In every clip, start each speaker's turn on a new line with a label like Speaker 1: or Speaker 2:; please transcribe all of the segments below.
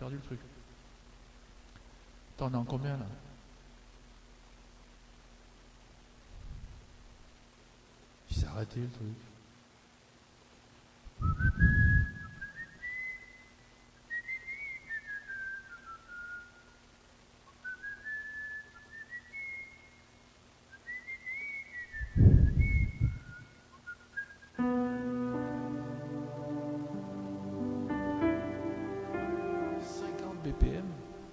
Speaker 1: perdu le truc. Attends, on est en combien là? Il s'est arrêté le truc. BPM.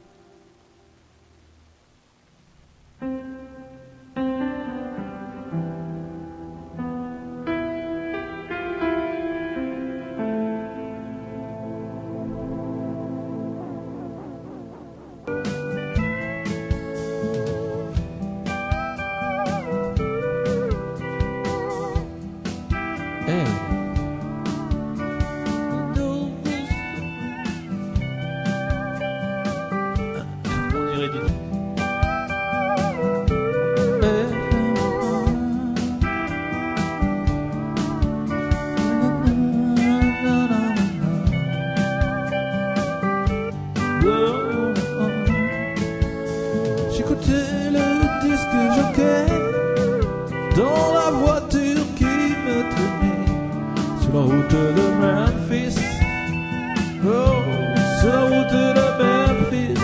Speaker 1: J'écoutais le disque jockey dans la voiture qui me traînait sur la route de Memphis. Oh, sur la route de Memphis.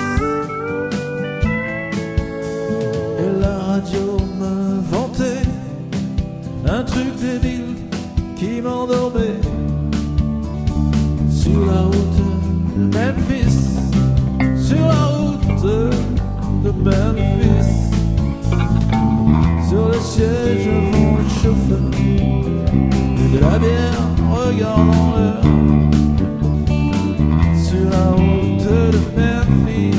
Speaker 1: Et la radio me vantait un truc débile qui m'endormait sur la route de Memphis. Sur la route de Memphis, sur le siège avant le chauffeur, et de la bière regardant l'heure, sur la route de Memphis.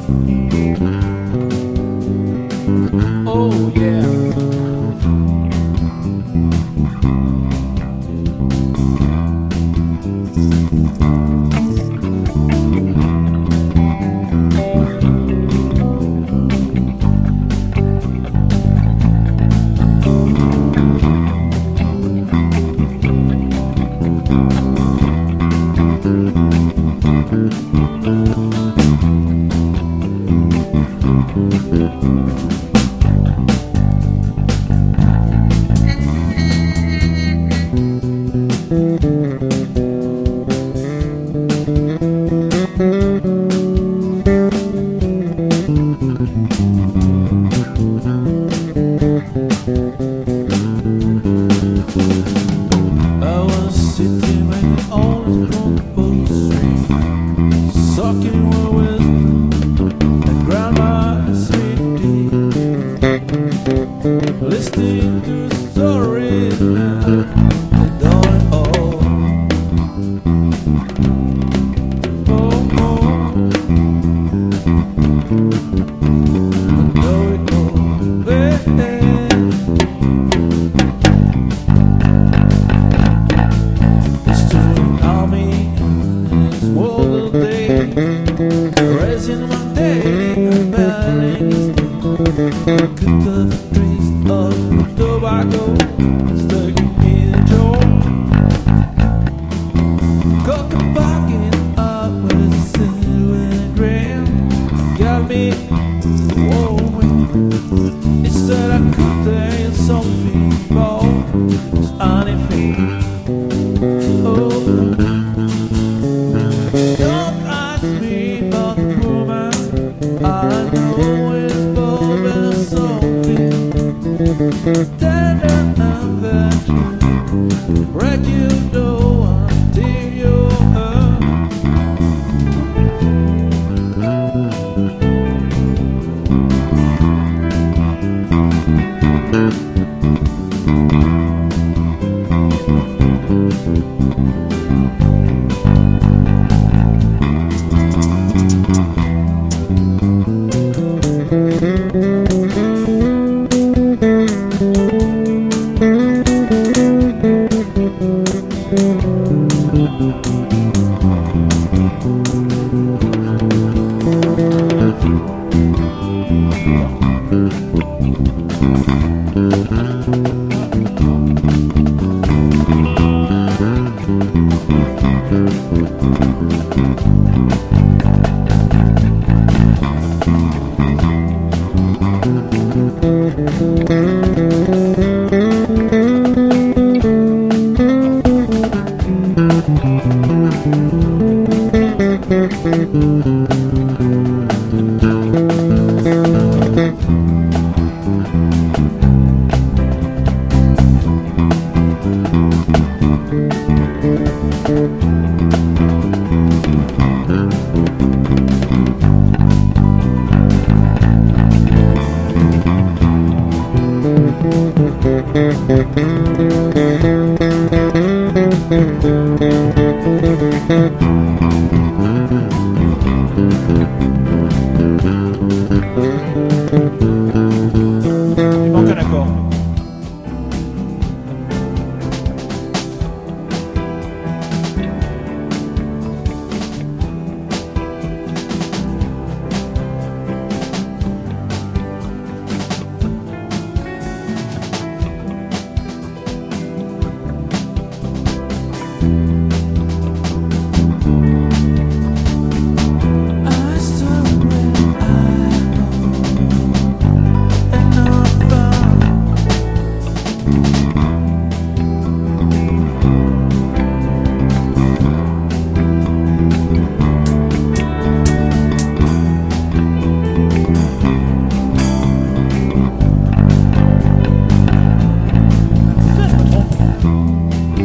Speaker 1: Oh yeah. Listening to stories now, they don't it all. Oh, oh. I know it all, baby. Destroying army in this world today, raising my day and battling his day. Cut off trees of tobacco stuck in a jar. Cock-a-backing up with a silver gram. Got me warming. It said I could take something more. It's anything. Oh, don't ask me about the woman. I know it's more something. Tender and virtue, wreck you know until you're hurt. manque un accord. I stood where I and I found Putain, je me trompe.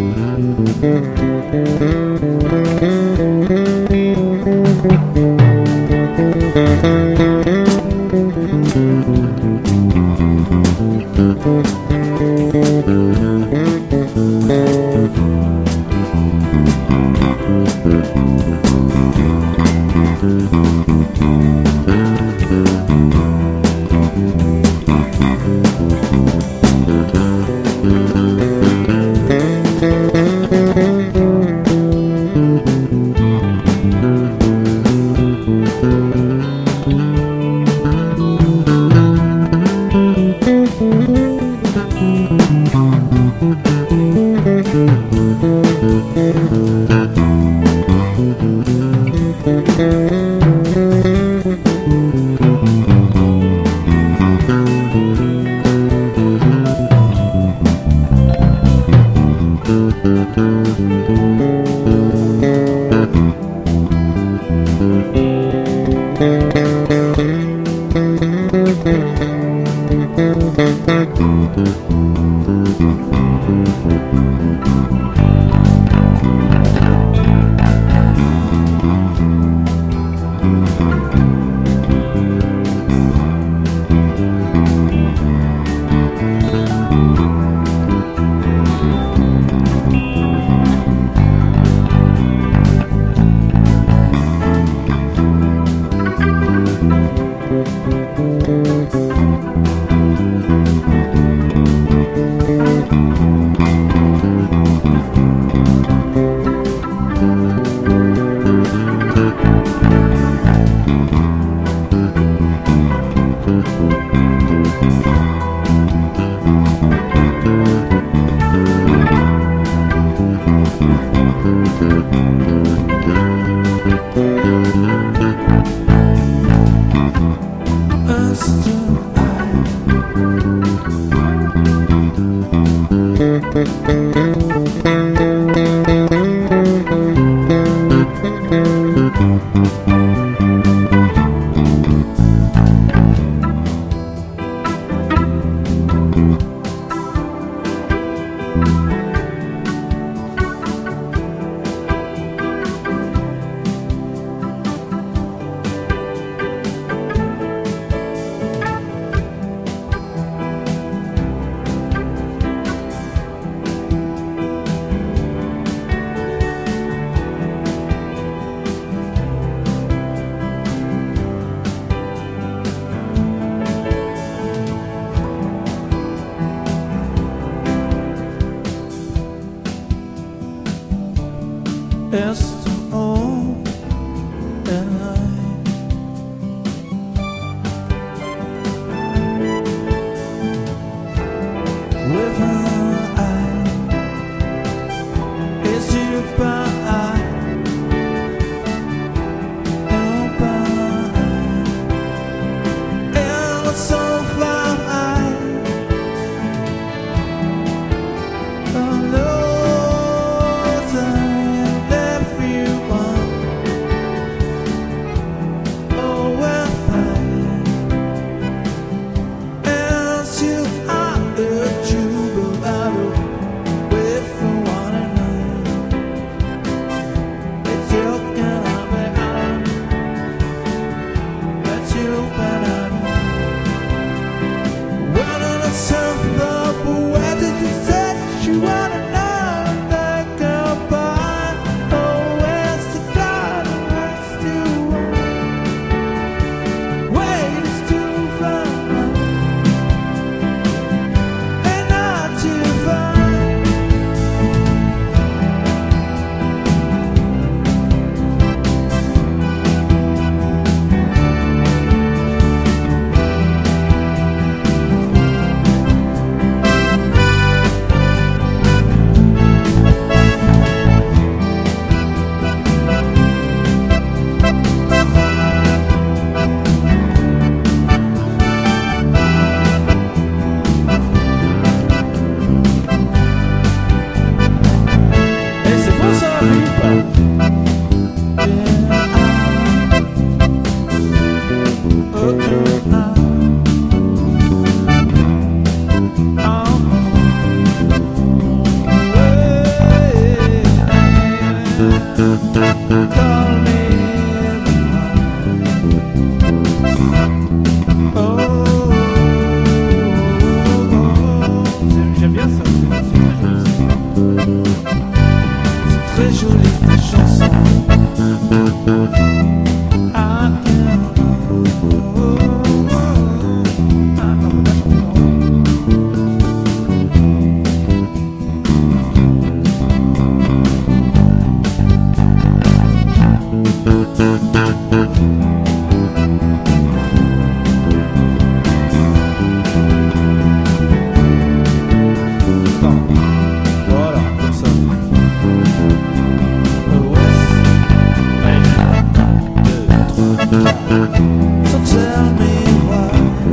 Speaker 1: So tell me why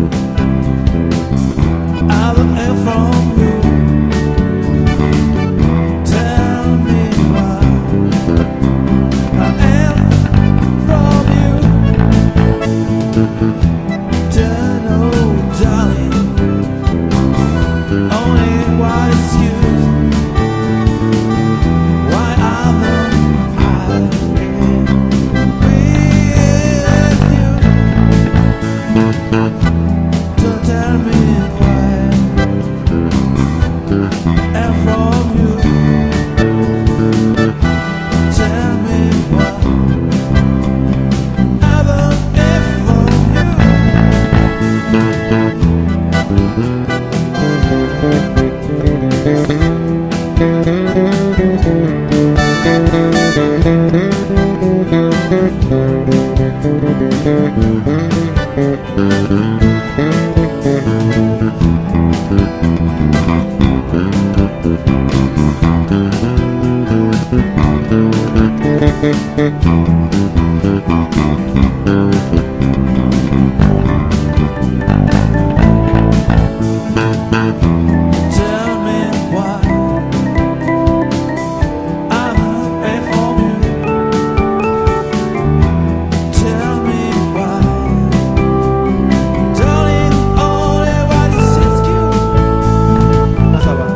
Speaker 1: I look away from you. Tell me why I am from you. Don't know, darling. Only one excuse. Why haven't I been with you? Don't tell me why I'm from you. Tell me why haven't I from you? Tell me why I'm away from you. Tell me why, darling, only one excuse. Ça va.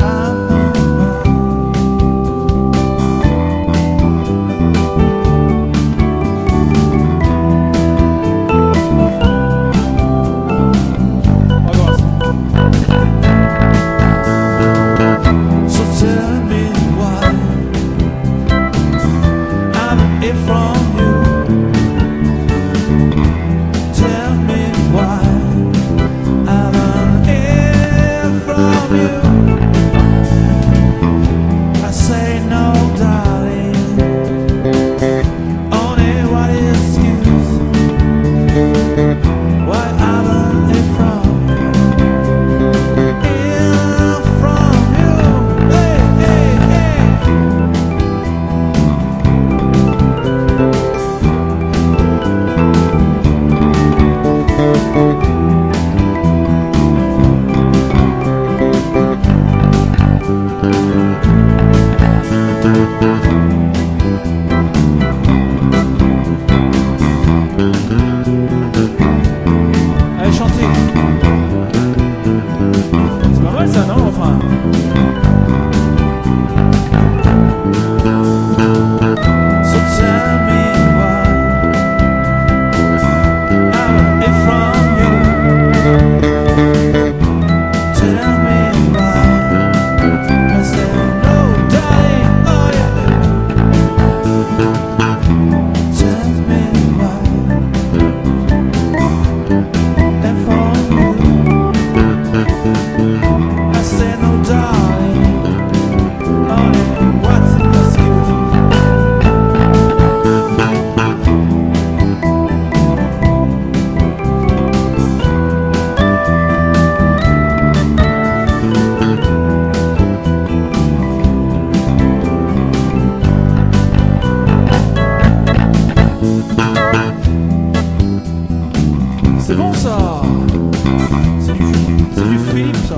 Speaker 1: So tell me why I'm away from you. Tell me why I'm away from you. I say no, darling. Only one excuse. Why I'm away from you. From you. Hey, hey, hey. Allez, chantez. C'est pas mal ça, non? Enfin. So tell me why I'm away from you. Tell me why I said no, darling. Oh yeah. Tell me why I'm from you. I said no, darling. Only what's in the excuse. C'est bon ça. C'est du film ça.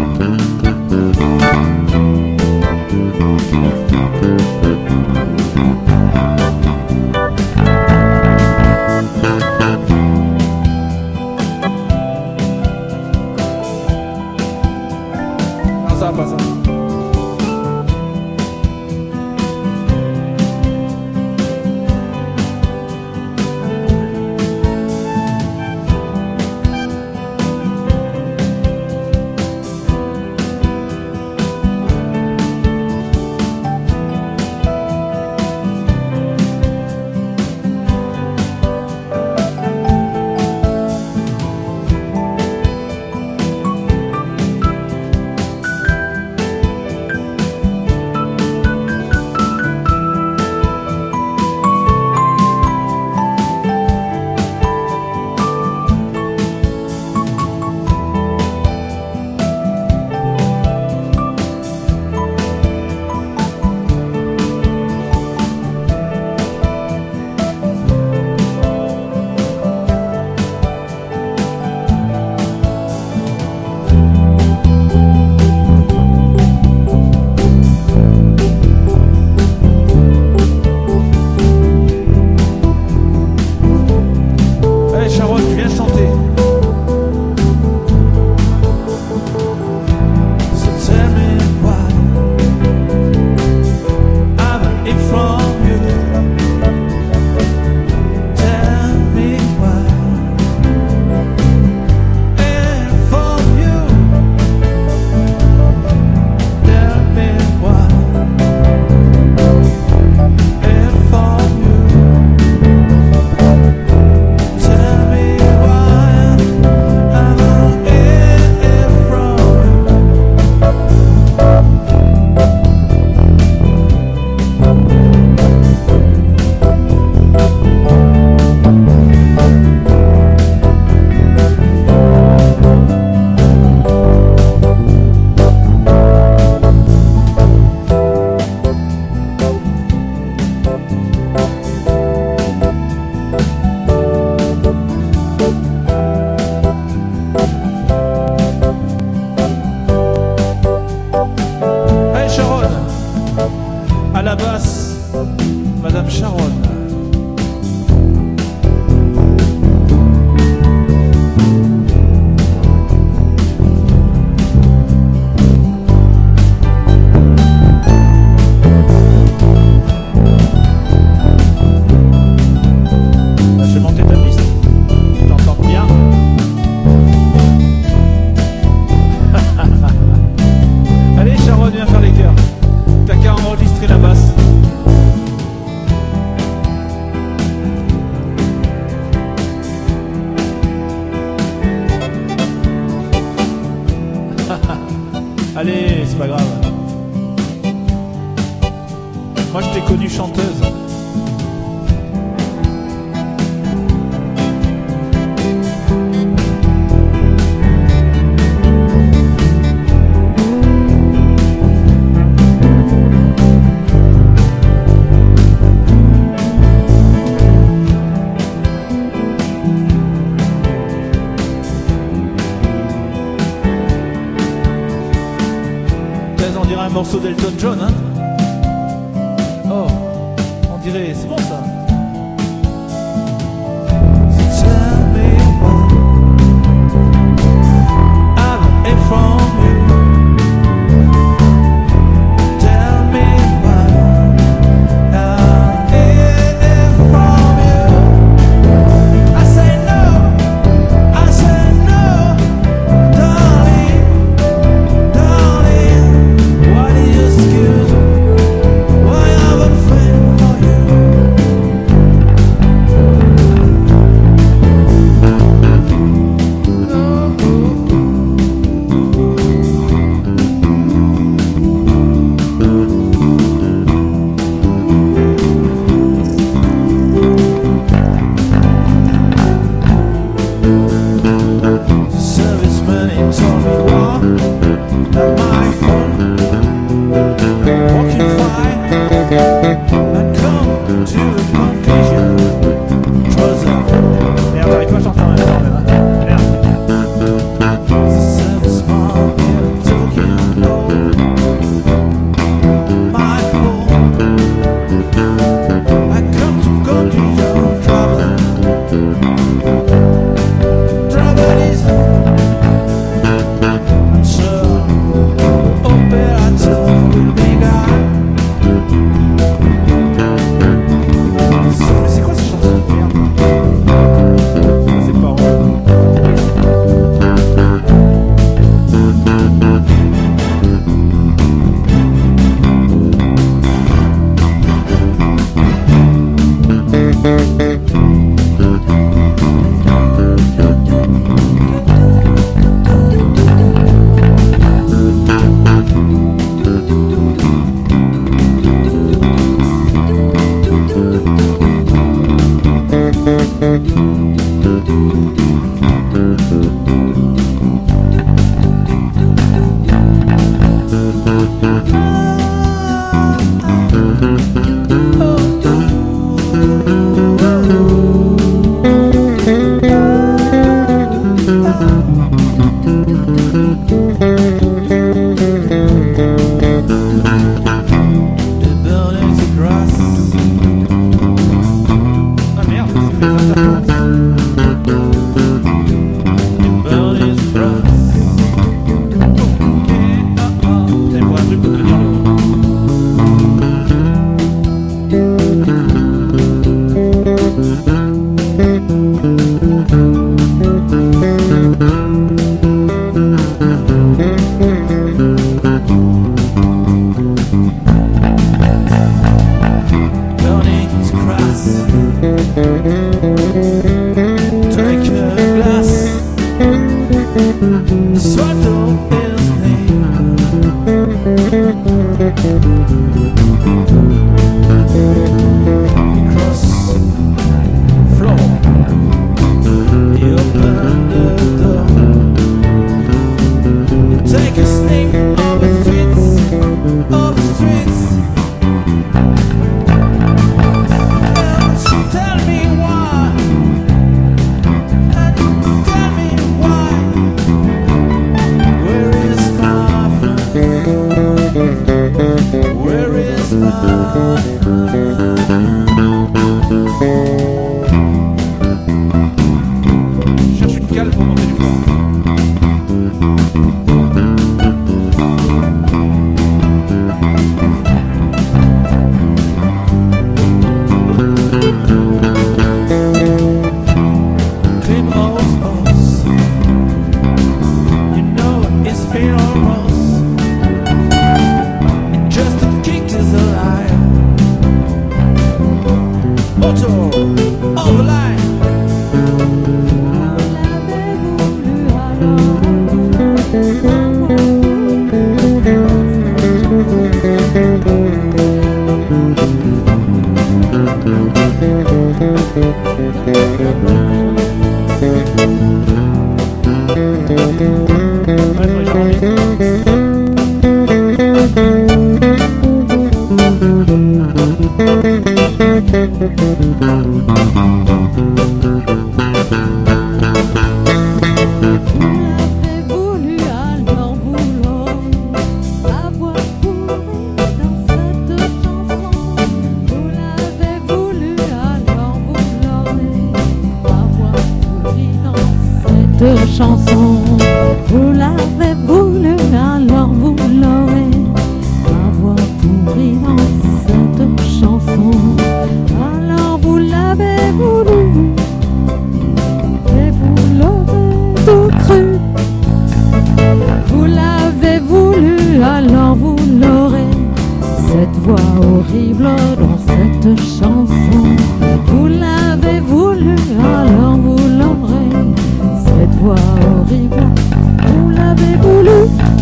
Speaker 1: Non, ça va pas ça. Viens chanter. So tell me why I'm in from you. Tell me why and from you. Tell me why and from you. Tell me why I'm in from Hey Sharon, à la basse, Madame Sharon. Je vais monter ta piste. Je t'entends bien. Allez Sharon, viens faire les chœurs. T'as qu'à enregistrer la basse. Allez, c'est pas grave. Moi je t'ai connue chanteuse. On dirait un morceau d'Elton John, hein? Oh, on dirait, c'est bon ça. Tell me why I'm in from you. Tell me why I'm in from you. I say no, darling, darling. Why do you excuse me? Why I'm afraid for you? The serviceman, he told me walk at my home, walking fine, and come to the conclusion. Merde, j'arrive pas à chanter en même temps, même, hein. Merde. The serviceman, here talking low, my home, I come to conclusion. Trouble is so operator will be gone. C'est quoi cette chanson de merde? C'est pas vrai. Ah merde, c'est les interférences. Take a glass, swallow his name. Cross floor, he opened the door. Take a sniff of the streets, of the streets. And tell me why. And tell me why. Where is my friend? Where is my friend? Cherche une cale pour monter du fort. Clean old house. You know it's been almost. And just a kick is alive. Auto of the line.
Speaker 2: Chanson, vous l'avez voulu, alors vous l'aurez. Avoir pourri dans cette chanson, alors vous l'avez voulu, et vous l'aurez tout cru. Vous l'avez voulu, alors vous l'aurez. Cette voix horrible dans cette chanson, vous l'avez voulu, alors vous l'aurez. Cette voix horrible, vous l'avez voulu.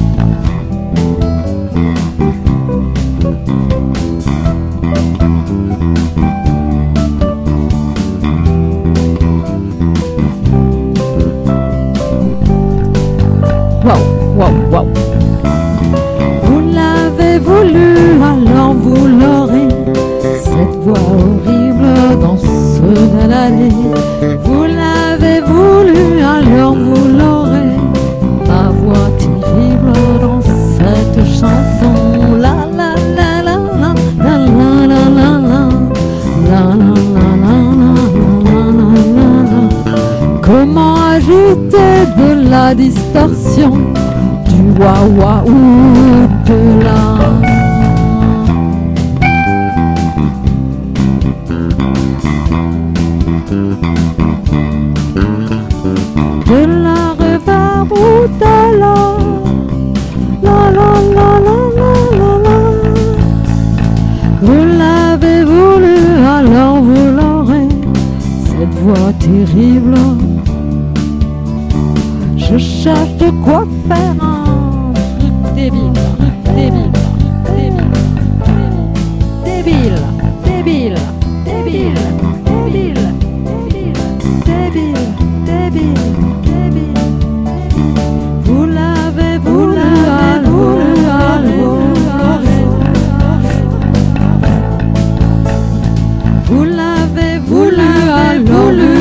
Speaker 2: Wow, wow, wow. Vous l'avez voulu, alors vous l'aurez. Cette voix horrible dans ce l'allée. Vous l'avez voulu, alors vous l'aurez. Ta voix terrible dans cette chanson. La la la la la la la la la la la la la la la. Comment ajouter de la distorsion, du wah-wah ou de la... De la reverb ou de la la la la la la la la. Vous l'avez voulu, alors vous l'aurez. Cette voix terrible. Je cherche de quoi faire un truc débile, débile, débile, débile, débile, débile, débile, débile, débile, débile. Vous l'avez voulu, alors vous l'aurez. Vous l'avez voulu, alors vous l'aurez.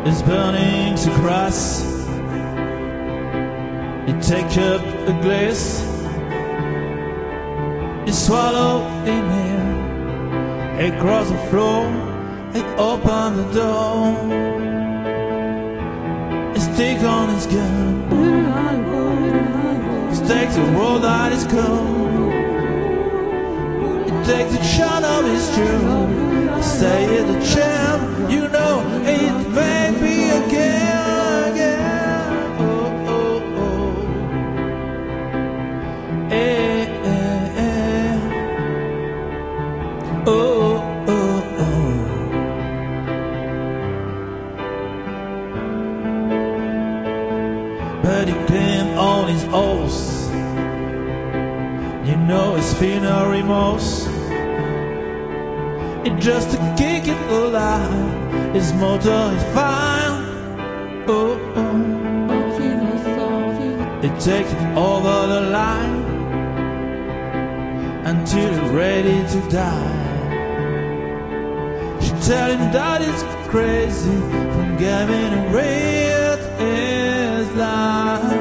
Speaker 1: is burning to cross. You take up a glass, you swallow in air, across the floor, you open the door. You stick on his gun, he takes the world that is cold. He takes the shot of his drum, he stay at the champ, you know it may be again. But he claimed all his oaths. You know it's feel no remorse. It's just to kick it alive. His motor is fine. Oh, oh. It takes it over the line until it's ready to die. She tell him that it's crazy from giving a red his life.